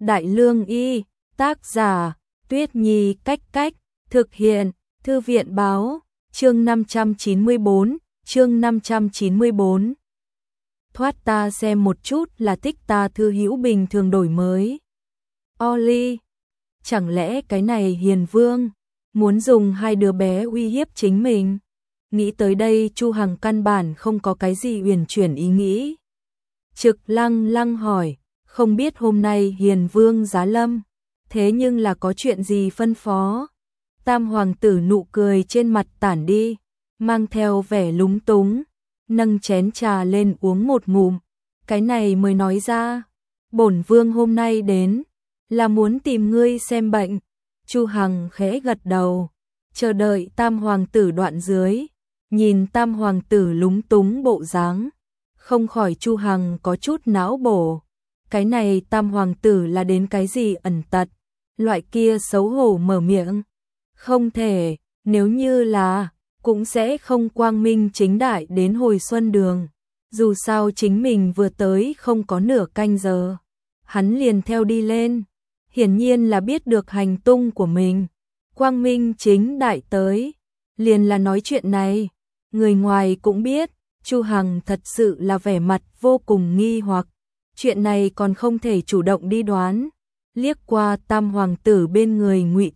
Đại Lương Y, tác giả, Tuyết Nhi Cách, thực hiện, Thư viện báo, chương 594, chương 594. Thoát ta xem một chút là thích ta thư hữu bình thường đổi mới. Oli, chẳng lẽ cái này Hiền Vương muốn dùng hai đứa bé uy hiếp chính mình? Nghĩ tới đây Chu Hằng căn bản không có cái gì uyển chuyển ý nghĩ. Trực lăng hỏi, không biết hôm nay Hiền Vương giá lâm, thế nhưng là có chuyện gì phân phó? Tam hoàng tử nụ cười trên mặt tản đi, mang theo vẻ lúng túng, nâng chén trà lên uống một ngụm, cái này mới nói ra, bổn vương hôm nay đến là muốn tìm ngươi xem bệnh. Chu Hằng khẽ gật đầu, chờ đợi tam hoàng tử đoạn dưới, nhìn tam hoàng tử lúng túng bộ dáng, không khỏi Chu Hằng có chút não bổ. Cái này tam hoàng tử là đến cái gì ẩn tật, loại kia xấu hổ mở miệng. Không thể, nếu như là, cũng sẽ không quang minh chính đại đến hồi xuân đường. Dù sao chính mình vừa tới không có nửa canh giờ, hắn liền theo đi lên, hiển nhiên là biết được hành tung của mình. Quang minh chính đại tới, liền là nói chuyện này, người ngoài cũng biết, Chu Hằng thật sự là vẻ mặt vô cùng nghi hoặc, chuyện này còn không thể chủ động đi đoán. Liếc qua tam hoàng tử bên người Ngụy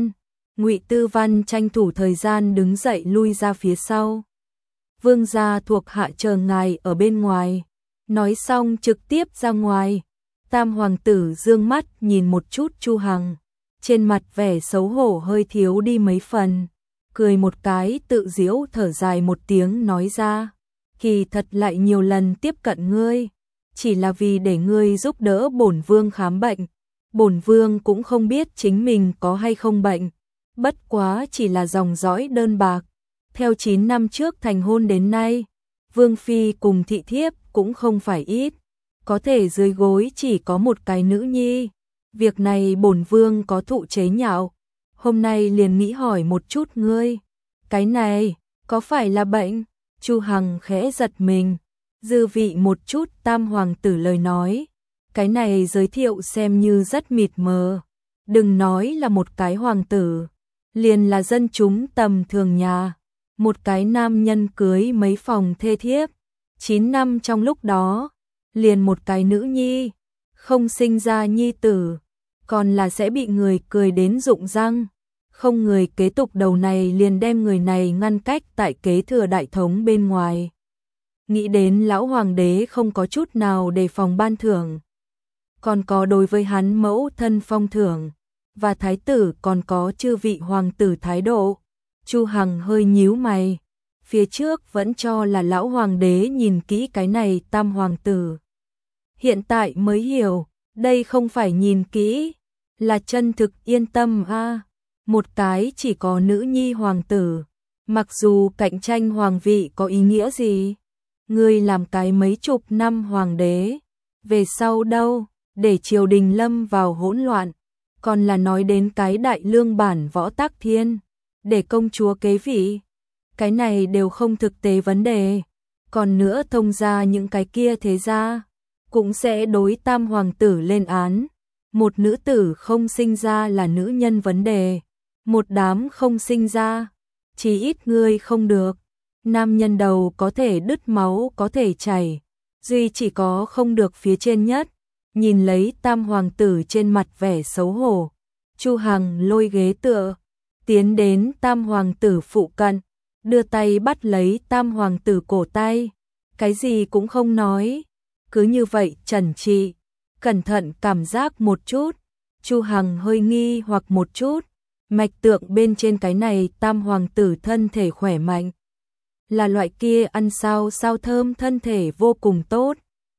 Tư Văn tranh thủ thời gian đứng dậy lui ra phía sau. Vương gia thuộc hạ chờ ngài ở bên ngoài. Nói xong trực tiếp ra ngoài. Tam hoàng tử dương mắt nhìn một chút Chu Hằng, trên mặt vẻ xấu hổ hơi thiếu đi mấy phần, cười một cái tự giễu thở dài một tiếng nói ra, kỳ thật lại nhiều lần tiếp cận ngươi, chỉ là vì để ngươi giúp đỡ bổn vương khám bệnh. Bổn vương cũng không biết chính mình có hay không bệnh, bất quá chỉ là dòng dõi đơn bạc. Theo 9 năm trước thành hôn đến nay, vương phi cùng thị thiếp cũng không phải ít, có thể dưới gối chỉ có một cái nữ nhi. Việc này bổn vương có thụ chế nhạo, hôm nay liền nghĩ hỏi một chút ngươi, cái này có phải là bệnh? Chu Hằng khẽ giật mình, dư vị một chút tam hoàng tử lời nói. Cái này giới thiệu xem như rất mịt mờ, đừng nói là một cái hoàng tử, liền là dân chúng tầm thường nhà, một cái nam nhân cưới mấy phòng thê thiếp, 9 năm trong lúc đó, liền một cái nữ nhi, không sinh ra nhi tử, còn là sẽ bị người cười đến rụng răng, không người kế tục đầu này liền đem người này ngăn cách tại kế thừa đại thống bên ngoài. Nghĩ đến lão hoàng đế không có chút nào đề phòng ban thưởng, còn có đối với hắn mẫu thân phong thưởng, và thái tử còn có chư vị hoàng tử thái độ. Chu Hằng hơi nhíu mày, phía trước vẫn cho là lão hoàng đế nhìn kỹ cái này tam hoàng tử. Hiện tại mới hiểu, đây không phải nhìn kỹ, là chân thực yên tâm a. Một cái chỉ có nữ nhi hoàng tử, mặc dù cạnh tranh hoàng vị có ý nghĩa gì, ngươi làm cái mấy chục năm hoàng đế, về sau đâu, để triều đình lâm vào hỗn loạn, còn là nói đến cái đại lương bản Võ Tắc Thiên, để công chúa kế vị, cái này đều không thực tế vấn đề. Còn nữa thông ra những cái kia thế ra, cũng sẽ đối tam hoàng tử lên án. Một nữ tử không sinh ra là nữ nhân vấn đề, một đám không sinh ra, chỉ ít ngươi không được. Nam nhân đầu có thể đứt máu có thể chảy, duy chỉ có không được phía trên nhất. Nhìn lấy tam hoàng tử trên mặt vẻ xấu hổ, Chu Hằng lôi ghế tựa, tiến đến tam hoàng tử phụ cận, đưa tay bắt lấy tam hoàng tử cổ tay, cái gì cũng không nói, cứ như vậy trần trị, cẩn thận cảm giác một chút. Chu Hằng hơi nghi hoặc một chút, mạch tượng bên trên cái này tam hoàng tử thân thể khỏe mạnh, là loại kia ăn sao thơm, thân thể vô cùng tốt,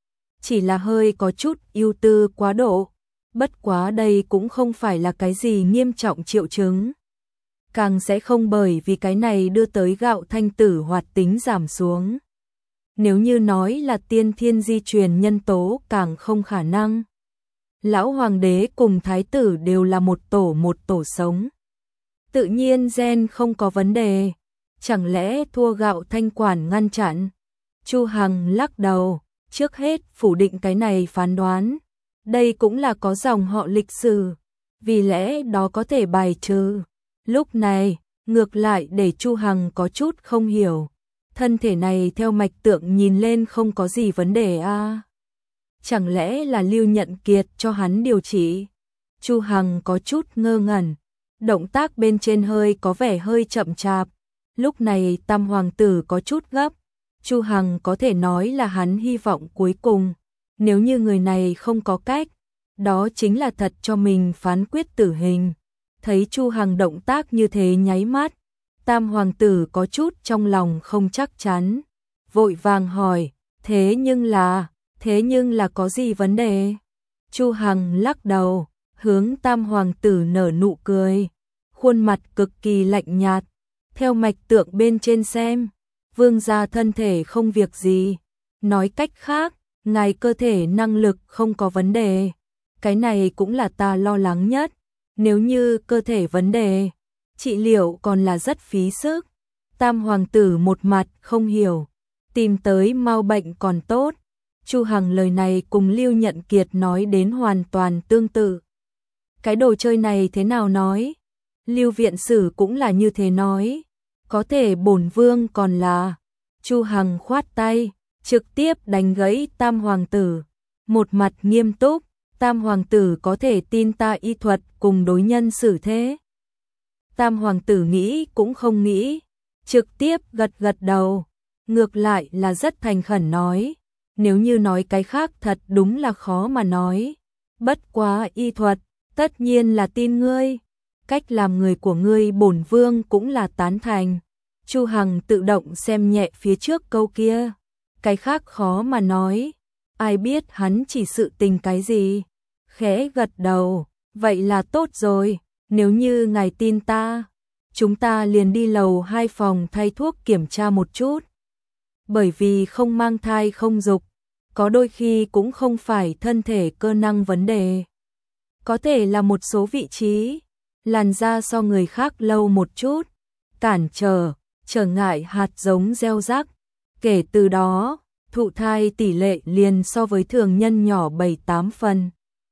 chỉ là hơi có chút ưu tư quá độ, bất quá đây cũng không phải là cái gì nghiêm trọng triệu chứng, càng sẽ không bởi vì cái này đưa tới gạo thanh tử hoạt tính giảm xuống. Nếu như nói là tiên thiên di truyền nhân tố càng không khả năng. Lão hoàng đế cùng thái tử đều là một tổ sống, tự nhiên gen không có vấn đề, chẳng lẽ thua gạo thanh quản ngăn chặn? Chu Hằng lắc đầu, trước hết phủ định cái này phán đoán, Đây cũng là có dòng họ lịch sử, vì lẽ đó có thể bài trừ. Lúc này, ngược lại để Chu Hằng có chút không hiểu. Thân thể này theo mạch tượng nhìn lên không có gì vấn đề à? Chẳng lẽ là Lưu Nhận Kiệt cho hắn điều trị? Chu Hằng có chút ngơ ngẩn, động tác bên trên hơi có vẻ hơi chậm chạp. Lúc này Tam hoàng tử có chút gấp, Chu Hằng có thể nói là hắn hy vọng cuối cùng, nếu như người này không có cách, đó chính là thật cho mình phán quyết tử hình. Thấy Chu Hằng động tác như thế nháy mắt, Tam hoàng tử có chút trong lòng không chắc chắn, vội vàng hỏi, thế nhưng là có gì vấn đề? Chu Hằng lắc đầu, hướng Tam hoàng tử nở nụ cười, khuôn mặt cực kỳ lạnh nhạt, theo mạch tượng bên trên xem, vương gia thân thể không việc gì, nói cách khác, ngài cơ thể năng lực không có vấn đề, cái này cũng là ta lo lắng nhất, nếu như cơ thể vấn đề, trị liệu còn là rất phí sức. Tam hoàng tử một mặt không hiểu, tìm tới mau bệnh còn tốt. Chu Hằng lời này cùng Lưu Nhận Kiệt nói đến hoàn toàn tương tự. Cái đồ chơi này thế nào nói? Lưu viện sử cũng là như thế nói. Có thể bổn vương còn là. Chu Hằng khoát tay, trực tiếp đánh gãy Tam hoàng tử. Một mặt nghiêm túc, Tam hoàng tử có thể tin ta y thuật cùng đối nhân xử thế. Tam hoàng tử nghĩ cũng không nghĩ, trực tiếp gật gật đầu, ngược lại là rất thành khẩn nói, nếu như nói cái khác thật đúng là khó mà nói, bất quá y thuật, tất nhiên là tin ngươi, cách làm người của ngươi bổn vương cũng là tán thành. Chu Hằng tự động xem nhẹ phía trước câu kia, cái khác khó mà nói, ai biết hắn chỉ sự tình cái gì, khẽ gật đầu, vậy là tốt rồi. Nếu như ngài tin ta, chúng ta liền đi lầu 2 phòng thay thuốc kiểm tra một chút. Bởi vì không mang thai không dục, có đôi khi cũng không phải thân thể cơ năng vấn đề. Có thể là một số vị trí, làn da so người khác lâu một chút, cản trở ngại hạt giống gieo rắc. Kể từ đó, thụ thai tỷ lệ liền so với thường nhân nhỏ 7-8 phần.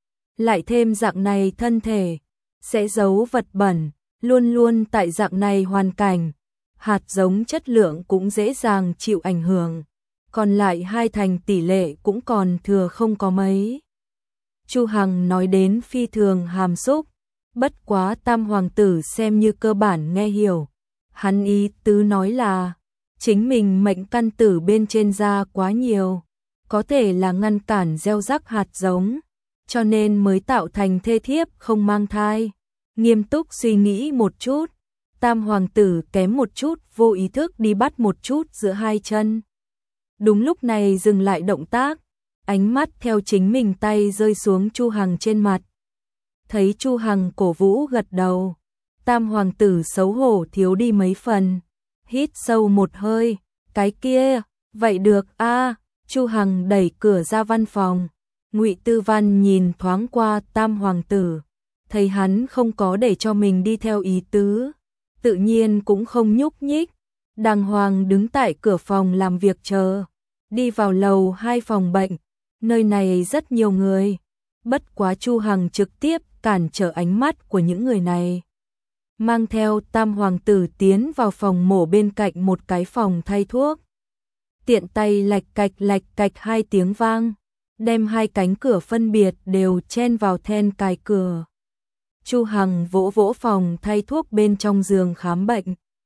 Lại thêm dạng này thân thể sẽ giấu vật bẩn, luôn luôn tại dạng này hoàn cảnh, hạt giống chất lượng cũng dễ dàng chịu ảnh hưởng, còn lại 2 thành tỷ lệ cũng còn thừa không có mấy. Chu Hằng nói đến phi thường hàm xúc, bất quá Tam hoàng tử xem như cơ bản nghe hiểu, hắn ý tứ nói là, chính mình mệnh căn tử bên trên da quá nhiều, có thể là ngăn cản gieo rắc hạt giống, cho nên mới tạo thành thê thiếp không mang thai. Nghiêm túc suy nghĩ một chút, Tam hoàng tử kém một chút vô ý thức đi bắt một chút giữa hai chân. Đúng lúc này dừng lại động tác, ánh mắt theo chính mình tay rơi xuống Chu Hằng trên mặt. Thấy Chu Hằng cổ vũ gật đầu, Tam hoàng tử xấu hổ thiếu đi mấy phần, hít sâu một hơi, cái kia, vậy được a. Chu Hằng đẩy cửa ra văn phòng, Ngụy Tư Văn nhìn thoáng qua Tam hoàng tử, thấy hắn không có để cho mình đi theo ý tứ, tự nhiên cũng không nhúc nhích, đàng hoàng đứng tại cửa phòng làm việc chờ, đi vào lầu 2 phòng bệnh, nơi này rất nhiều người, bất quá Chu Hằng trực tiếp cản trở ánh mắt của những người này. Mang theo Tam hoàng tử tiến vào phòng mổ bên cạnh một cái phòng thay thuốc. Tiện tay lạch cạch 2 tiếng vang, đem 2 cánh cửa phân biệt đều chen vào then cài cửa. Chu Hằng vỗ vỗ phòng thay thuốc bên trong giường khám bệnh.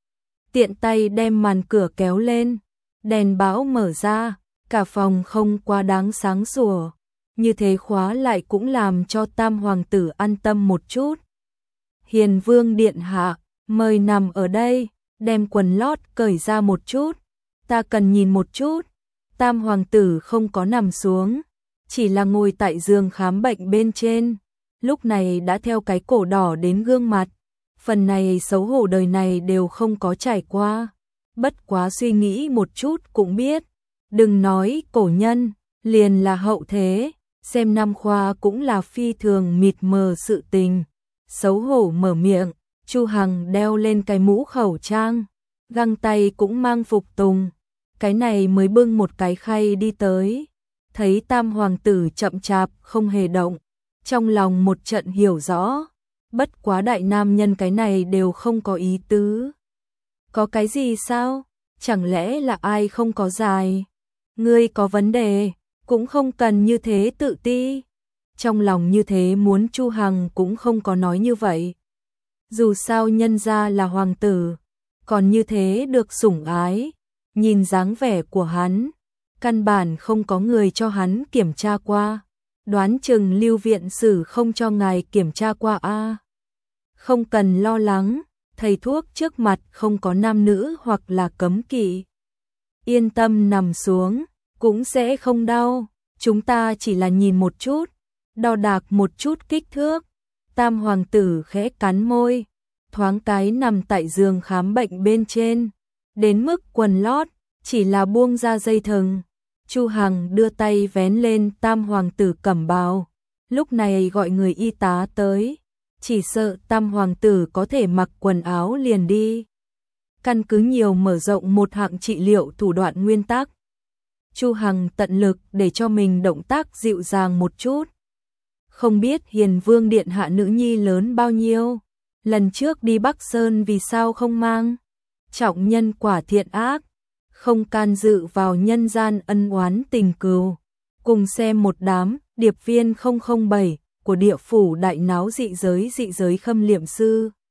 Tiện tay đem màn cửa kéo lên, đèn báo mở ra, cả phòng không quá đáng sáng sủa. Như thế khóa lại cũng làm cho Tam hoàng tử an tâm một chút. Hiền vương điện hạ, mời nằm ở đây, đem quần lót cởi ra một chút, ta cần nhìn một chút. Tam hoàng tử không có nằm xuống, chỉ là ngồi tại giường khám bệnh bên trên, lúc này đã theo cái cổ đỏ đến gương mặt, phần này xấu hổ đời này đều không có trải qua, bất quá suy nghĩ một chút cũng biết, đừng nói cổ nhân, liền là hậu thế, xem năm khoa cũng là phi thường mịt mờ sự tình. Xấu hổ mở miệng, Chu Hằng đeo lên cái mũ khẩu trang, găng tay cũng mang phục tùng, cái này mới bưng một cái khay đi tới. thấy tam hoàng tử chậm chạp không hề động, trong lòng một trận hiểu rõ, bất quá đại nam nhân cái này đều không có ý tứ. Có cái gì sao? Chẳng lẽ là ai không có dài? Ngươi có vấn đề, cũng không cần như thế tự ti. Trong lòng như thế muốn Chu Hằng cũng không có nói như vậy. Dù sao nhân gia là hoàng tử, còn như thế được sủng ái, nhìn dáng vẻ của hắn, căn bản không có người cho hắn kiểm tra qua. Đoán chừng Lưu viện sử không cho ngài kiểm tra qua a. Không cần lo lắng, thầy thuốc trước mặt không có nam nữ hoặc là cấm kỵ. Yên tâm nằm xuống, cũng sẽ không đau, chúng ta chỉ là nhìn một chút, đo đạc một chút kích thước. Tam hoàng tử khẽ cắn môi, thoáng cái nằm tại giường khám bệnh bên trên, đến mức quần lót chỉ là buông ra dây thừng. Chu Hằng đưa tay vén lên tam hoàng tử cẩm bào, lúc này gọi người y tá tới, chỉ sợ tam hoàng tử có thể mặc quần áo liền đi. Căn cứ nhiều mở rộng một hạng trị liệu thủ đoạn nguyên tắc. Chu Hằng tận lực để cho mình động tác dịu dàng một chút. Không biết Hiền Vương điện hạ nữ nhi lớn bao nhiêu, lần trước đi Bắc Sơn vì sao không mang? Trọng nhân quả thiện ác, không can dự vào nhân gian ân oán tình cừu. Cùng xem một đám điệp viên 007 của địa phủ đại náo dị giới khâm liệm sư.